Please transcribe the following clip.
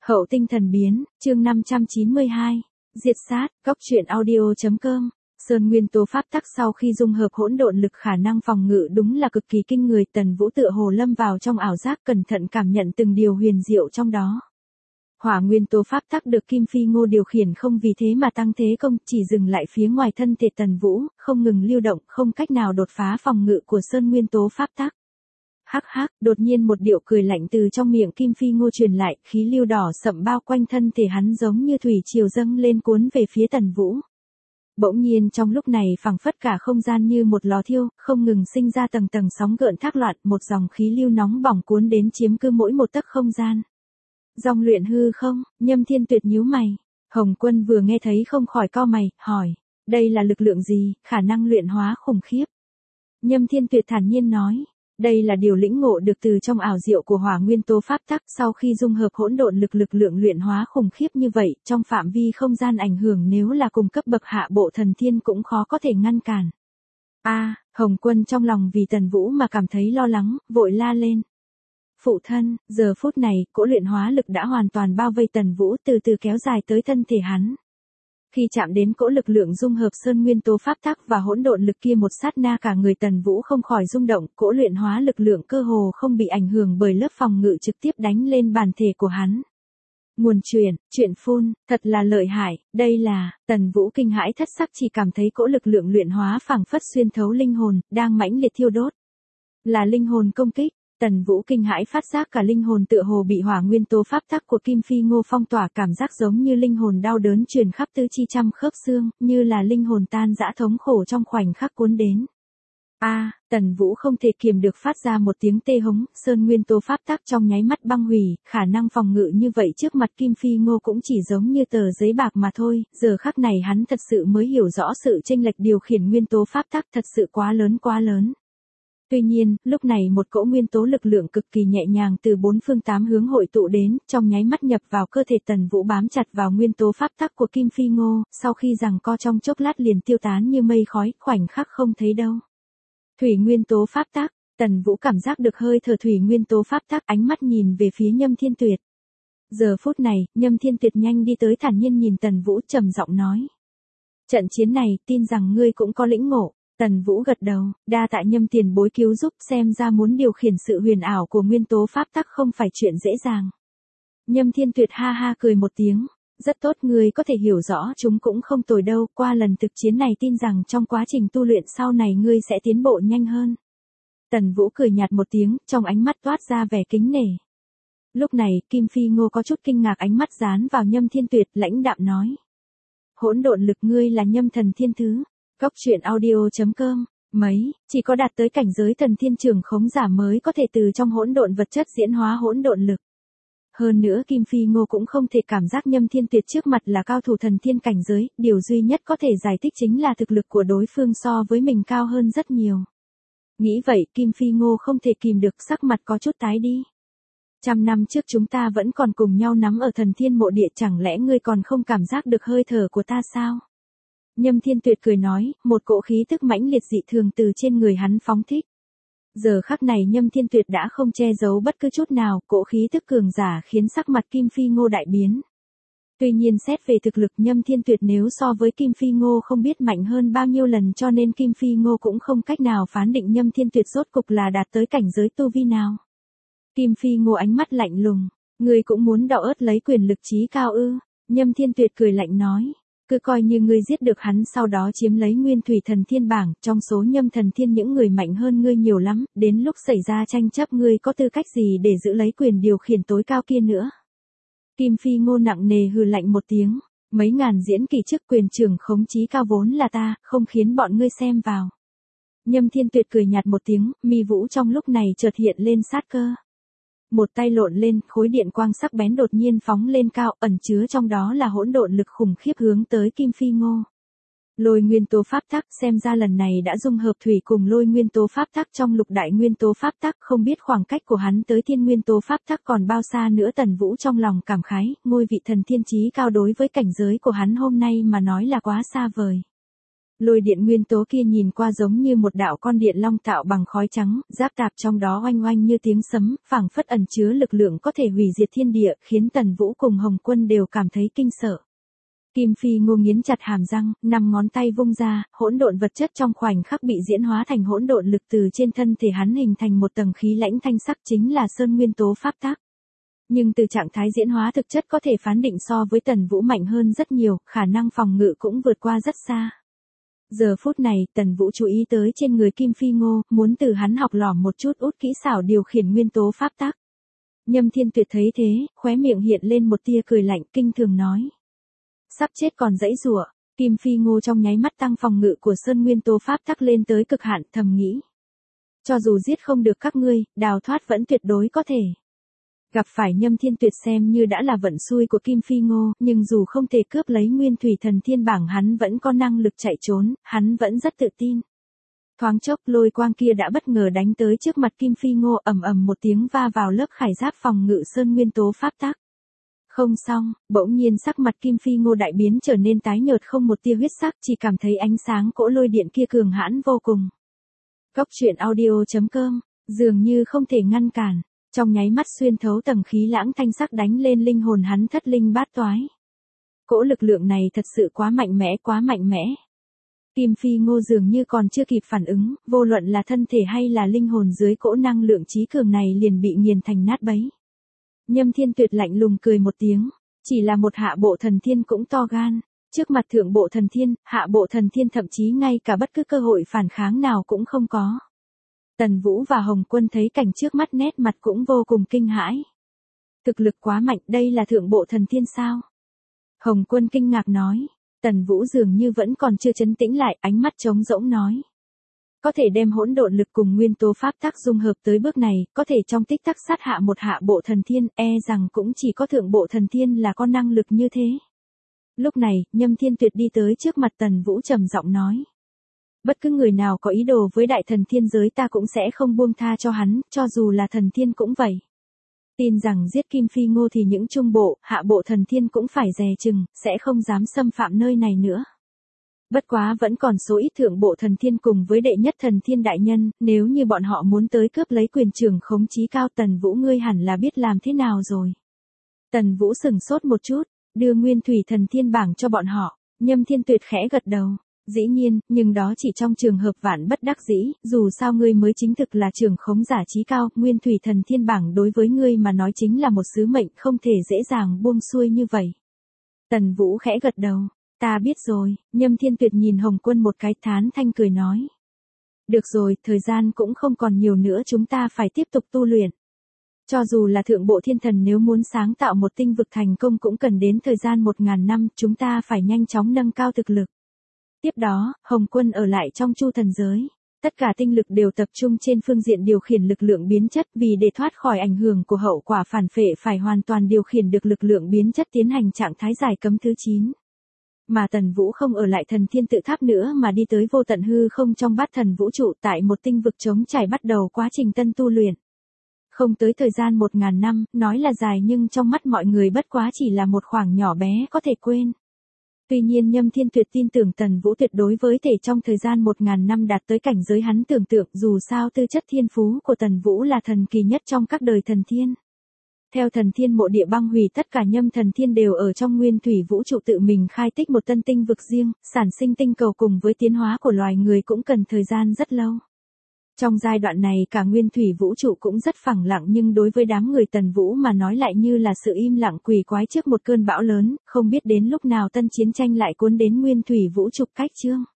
Hậu tinh thần biến, chương 592. Diệt sát, góc truyện audio.com. Sơn nguyên tố pháp tắc sau khi dung hợp hỗn độn lực khả năng phòng ngự đúng là cực kỳ kinh người. Tần Vũ tựa hồ lâm vào trong ảo giác, cẩn thận cảm nhận từng điều huyền diệu trong đó. Hỏa nguyên tố pháp tắc được Kim Phi Ngô điều khiển không vì thế mà tăng thế công, chỉ dừng lại phía ngoài thân thể Tần Vũ, không ngừng lưu động, không cách nào đột phá phòng ngự của Sơn nguyên tố pháp tắc. Hắc hắc, đột nhiên một điệu cười lạnh từ trong miệng Kim Phi Ngô truyền lại, khí lưu đỏ sậm bao quanh thân thể hắn giống như thủy triều dâng lên cuốn về phía Tần Vũ. Bỗng nhiên trong lúc này phảng phất cả không gian như một lò thiêu, không ngừng sinh ra tầng tầng sóng gợn thác loạn, một dòng khí lưu nóng bỏng cuốn đến chiếm cứ mỗi một tấc không gian. Dòng luyện hư không, Nhâm Thiên Tuyệt nhíu mày. Hồng Quân vừa nghe thấy không khỏi cau mày, hỏi, đây là lực lượng gì, khả năng luyện hóa khủng khiếp. Nhâm Thiên Tuyệt thản nhiên nói, đây là điều lĩnh ngộ được từ trong ảo diệu của hỏa nguyên tố pháp tắc, sau khi dung hợp hỗn độn lực lực lượng luyện hóa khủng khiếp như vậy, trong phạm vi không gian ảnh hưởng nếu là cùng cấp bậc hạ bộ thần thiên cũng khó có thể ngăn cản. Hồng Quân trong lòng vì Tần Vũ mà cảm thấy lo lắng, vội la lên. Phụ thân, giờ phút này, cỗ luyện hóa lực đã hoàn toàn bao vây Tần Vũ, từ từ kéo dài tới thân thể hắn. Khi chạm đến cỗ lực lượng dung hợp sơn nguyên tố pháp tắc và hỗn độn lực kia một sát na cả người Tần Vũ không khỏi rung động, cỗ luyện hóa lực lượng cơ hồ không bị ảnh hưởng bởi lớp phòng ngự trực tiếp đánh lên bản thể của hắn. Nguồn chuyện phun, thật là lợi hại, đây là, Tần Vũ kinh hãi thất sắc chỉ cảm thấy cỗ lực lượng luyện hóa phảng phất xuyên thấu linh hồn, đang mãnh liệt thiêu đốt. Là linh hồn công kích. Tần Vũ kinh hãi phát giác cả linh hồn tựa hồ bị hỏa nguyên tố pháp tắc của Kim Phi Ngô phong tỏa, cảm giác giống như linh hồn đau đớn truyền khắp tứ chi trăm khớp xương, như là linh hồn tan rã thống khổ trong khoảnh khắc cuốn đến. Tần Vũ không thể kiềm được phát ra một tiếng tê hống, sơn nguyên tố pháp tắc trong nháy mắt băng hủy, khả năng phòng ngự như vậy trước mặt Kim Phi Ngô cũng chỉ giống như tờ giấy bạc mà thôi, giờ khắc này hắn thật sự mới hiểu rõ sự chênh lệch điều khiển nguyên tố pháp tắc thật sự quá lớn quá lớn. Tuy nhiên, lúc này một cỗ nguyên tố lực lượng cực kỳ nhẹ nhàng từ bốn phương tám hướng hội tụ đến, trong nháy mắt nhập vào cơ thể Tần Vũ bám chặt vào nguyên tố pháp tắc của Kim Phi Ngô, sau khi giằng co trong chốc lát liền tiêu tán như mây khói, khoảnh khắc không thấy đâu. Thủy nguyên tố pháp tắc, Tần Vũ cảm giác được hơi thở thủy nguyên tố pháp tắc, ánh mắt nhìn về phía Nhâm Thiên Tuyệt. Giờ phút này, Nhâm Thiên Tuyệt nhanh đi tới thản nhiên nhìn Tần Vũ trầm giọng nói. Trận chiến này, tin rằng ngươi cũng có lĩnh ngộ. Tần Vũ gật đầu, đa tạ Nhâm tiền bối cứu giúp, xem ra muốn điều khiển sự huyền ảo của nguyên tố pháp tắc không phải chuyện dễ dàng. Nhâm Thiên Tuyệt ha ha cười một tiếng, rất tốt, ngươi có thể hiểu rõ chúng cũng không tồi đâu, qua lần thực chiến này tin rằng trong quá trình tu luyện sau này ngươi sẽ tiến bộ nhanh hơn. Tần Vũ cười nhạt một tiếng, trong ánh mắt toát ra vẻ kính nể. Lúc này, Kim Phi Ngô có chút kinh ngạc, ánh mắt dán vào Nhâm Thiên Tuyệt, lãnh đạm nói. Hỗn độn lực ngươi là Nhâm thần thiên thứ. Góc truyện audio.com. Chỉ có đạt tới cảnh giới thần thiên trường khống giả mới có thể từ trong hỗn độn vật chất diễn hóa hỗn độn lực. Hơn nữa Kim Phi Ngô cũng không thể cảm giác Nhâm Thiên Tuyệt trước mặt là cao thủ thần thiên cảnh giới, điều duy nhất có thể giải thích chính là thực lực của đối phương so với mình cao hơn rất nhiều. Nghĩ vậy, Kim Phi Ngô không thể kìm được, sắc mặt có chút tái đi. 100 năm trước chúng ta vẫn còn cùng nhau nắm ở thần thiên mộ địa, chẳng lẽ ngươi còn không cảm giác được hơi thở của ta sao? Nhâm Thiên Tuyệt cười nói, một cỗ khí tức mãnh liệt dị thường từ trên người hắn phóng thích. Giờ khắc này Nhâm Thiên Tuyệt đã không che giấu bất cứ chút nào, cỗ khí tức cường giả khiến sắc mặt Kim Phi Ngô đại biến. Tuy nhiên xét về thực lực Nhâm Thiên Tuyệt nếu so với Kim Phi Ngô không biết mạnh hơn bao nhiêu lần, cho nên Kim Phi Ngô cũng không cách nào phán định Nhâm Thiên Tuyệt rốt cục là đạt tới cảnh giới tu vi nào. Kim Phi Ngô ánh mắt lạnh lùng, ngươi cũng muốn đọ ớt lấy quyền lực trí cao ư? Nhâm Thiên Tuyệt cười lạnh nói. Cứ coi như ngươi giết được hắn sau đó chiếm lấy nguyên thủy thần thiên bảng, trong số Nhâm thần thiên những người mạnh hơn ngươi nhiều lắm, đến lúc xảy ra tranh chấp ngươi có tư cách gì để giữ lấy quyền điều khiển tối cao kia nữa. Kim Phi Ngô nặng nề hừ lạnh một tiếng, mấy ngàn diễn kỳ chức quyền trưởng khống chí cao vốn là ta, không khiến bọn ngươi xem vào. Nhâm Thiên Tuyệt cười nhạt một tiếng, mi vũ trong lúc này chợt hiện lên sát cơ. Một tay lộn lên, khối điện quang sắc bén đột nhiên phóng lên cao, ẩn chứa trong đó là hỗn độn lực khủng khiếp hướng tới Kim Phi Ngô. Lôi nguyên tố pháp tắc, xem ra lần này đã dung hợp thủy cùng lôi nguyên tố pháp tắc trong lục đại nguyên tố pháp tắc, không biết khoảng cách của hắn tới thiên nguyên tố pháp tắc còn bao xa nữa. Tần Vũ trong lòng cảm khái, ngôi vị thần thiên chí cao đối với cảnh giới của hắn hôm nay mà nói là quá xa vời. Lôi điện nguyên tố kia nhìn qua giống như một đạo con điện long tạo bằng khói trắng, giáp tạp trong đó oanh oanh như tiếng sấm, phảng phất ẩn chứa lực lượng có thể hủy diệt thiên địa, khiến Tần Vũ cùng Hồng Quân đều cảm thấy kinh sợ. Kim Phi Ngô nghiến chặt hàm răng, 5 ngón tay vung ra, hỗn độn vật chất trong khoảnh khắc bị diễn hóa thành hỗn độn lực từ trên thân thể hắn hình thành một tầng khí lãnh thanh sắc chính là sơn nguyên tố pháp tắc. Nhưng từ trạng thái diễn hóa thực chất có thể phán định so với Tần Vũ mạnh hơn rất nhiều, khả năng phòng ngự cũng vượt qua rất xa. Giờ phút này, Tần Vũ chú ý tới trên người Kim Phi Ngô, muốn từ hắn học lỏm một chút út kỹ xảo điều khiển nguyên tố pháp tắc. Nhâm Thiên Tuyệt thấy thế, khóe miệng hiện lên một tia cười lạnh, kinh thường nói. Sắp chết còn dãy rủa. Kim Phi Ngô trong nháy mắt tăng phòng ngự của sơn nguyên tố pháp tắc lên tới cực hạn, thầm nghĩ. Cho dù giết không được các ngươi, đào thoát vẫn tuyệt đối có thể. Gặp phải Nhâm Thiên Tuyệt xem như đã là vận xui của Kim Phi Ngô, nhưng dù không thể cướp lấy Nguyên Thủy Thần Thiên bảng hắn vẫn có năng lực chạy trốn, hắn vẫn rất tự tin. Thoáng chốc lôi quang kia đã bất ngờ đánh tới trước mặt Kim Phi Ngô, ầm ầm một tiếng va vào lớp khải giáp phòng ngự sơn nguyên tố pháp tắc. Không xong, bỗng nhiên sắc mặt Kim Phi Ngô đại biến trở nên tái nhợt không một tia huyết sắc, chỉ cảm thấy ánh sáng cỗ lôi điện kia cường hãn vô cùng. Cốc truyện audio.com, dường như không thể ngăn cản, trong nháy mắt xuyên thấu tầng khí lãng thanh sắc đánh lên linh hồn hắn thất linh bát toái. Cỗ lực lượng này thật sự quá mạnh mẽ, quá mạnh mẽ. Kim Phi Ngô dường như còn chưa kịp phản ứng, vô luận là thân thể hay là linh hồn dưới cỗ năng lượng trí cường này liền bị nghiền thành nát bấy. Nhâm Thiên Tuyệt lạnh lùng cười một tiếng, chỉ là một hạ bộ thần thiên cũng to gan, trước mặt thượng bộ thần thiên, hạ bộ thần thiên thậm chí ngay cả bất cứ cơ hội phản kháng nào cũng không có. Tần Vũ và Hồng Quân thấy cảnh trước mắt nét mặt cũng vô cùng kinh hãi. Thực lực quá mạnh, đây là thượng bộ thần thiên sao? Hồng Quân kinh ngạc nói, Tần Vũ dường như vẫn còn chưa trấn tĩnh lại, ánh mắt trống rỗng nói. Có thể đem hỗn độn lực cùng nguyên tố pháp tắc dung hợp tới bước này, có thể trong tích tắc sát hạ một hạ bộ thần thiên, rằng cũng chỉ có thượng bộ thần thiên là có năng lực như thế. Lúc này, Nhâm Thiên Tuyệt đi tới trước mặt Tần Vũ trầm giọng nói. Bất cứ người nào có ý đồ với đại thần thiên giới ta cũng sẽ không buông tha cho hắn, cho dù là thần thiên cũng vậy. Tin rằng giết Kim Phi Ngô thì những trung bộ, hạ bộ thần thiên cũng phải dè chừng, sẽ không dám xâm phạm nơi này nữa. Bất quá vẫn còn số ít thượng bộ thần thiên cùng với đệ nhất thần thiên đại nhân, nếu như bọn họ muốn tới cướp lấy quyền trưởng khống chí cao Tần Vũ ngươi hẳn là biết làm thế nào rồi. Tần Vũ sừng sốt một chút, đưa Nguyên Thủy Thần Thiên bảng cho bọn họ, Nhâm Thiên Tuyệt khẽ gật đầu. Dĩ nhiên, nhưng đó chỉ trong trường hợp vạn bất đắc dĩ, dù sao ngươi mới chính thực là trưởng khống giả chí cao, Nguyên Thủy Thần Thiên bảng đối với ngươi mà nói chính là một sứ mệnh không thể dễ dàng buông xuôi như vậy. Tần Vũ khẽ gật đầu, ta biết rồi, Nhâm Thiên Tuyệt nhìn Hồng Quân một cái thán thanh cười nói. Được rồi, thời gian cũng không còn nhiều nữa chúng ta phải tiếp tục tu luyện. Cho dù là thượng bộ thiên thần nếu muốn sáng tạo một tinh vực thành công cũng cần đến thời gian 1000 năm, chúng ta phải nhanh chóng nâng cao thực lực. Tiếp đó, Hồng Quân ở lại trong Chu thần giới. Tất cả tinh lực đều tập trung trên phương diện điều khiển lực lượng biến chất vì để thoát khỏi ảnh hưởng của hậu quả phản phệ phải hoàn toàn điều khiển được lực lượng biến chất tiến hành trạng thái giải cấm thứ 9. Mà Tần Vũ không ở lại thần thiên tự tháp nữa mà đi tới vô tận hư không trong bát thần vũ trụ tại một tinh vực trống trải bắt đầu quá trình tân tu luyện. Không tới thời gian 1000 năm, nói là dài nhưng trong mắt mọi người bất quá chỉ là một khoảng nhỏ bé có thể quên. Tuy nhiên Nhâm Thiên Tuyệt tin tưởng Tần Vũ tuyệt đối với thể trong thời gian 1000 năm đạt tới cảnh giới hắn tưởng tượng dù sao tư chất thiên phú của Tần Vũ là thần kỳ nhất trong các đời thần thiên. Theo thần thiên mộ địa băng hủy tất cả Nhâm thần thiên đều ở trong nguyên thủy vũ trụ tự mình khai tích một tân tinh vực riêng, sản sinh tinh cầu cùng với tiến hóa của loài người cũng cần thời gian rất lâu. Trong giai đoạn này cả nguyên thủy vũ trụ cũng rất phẳng lặng nhưng đối với đám người Tần Vũ mà nói lại như là sự im lặng quỷ quái trước một cơn bão lớn, không biết đến lúc nào tân chiến tranh lại cuốn đến nguyên thủy vũ trụ cách chương.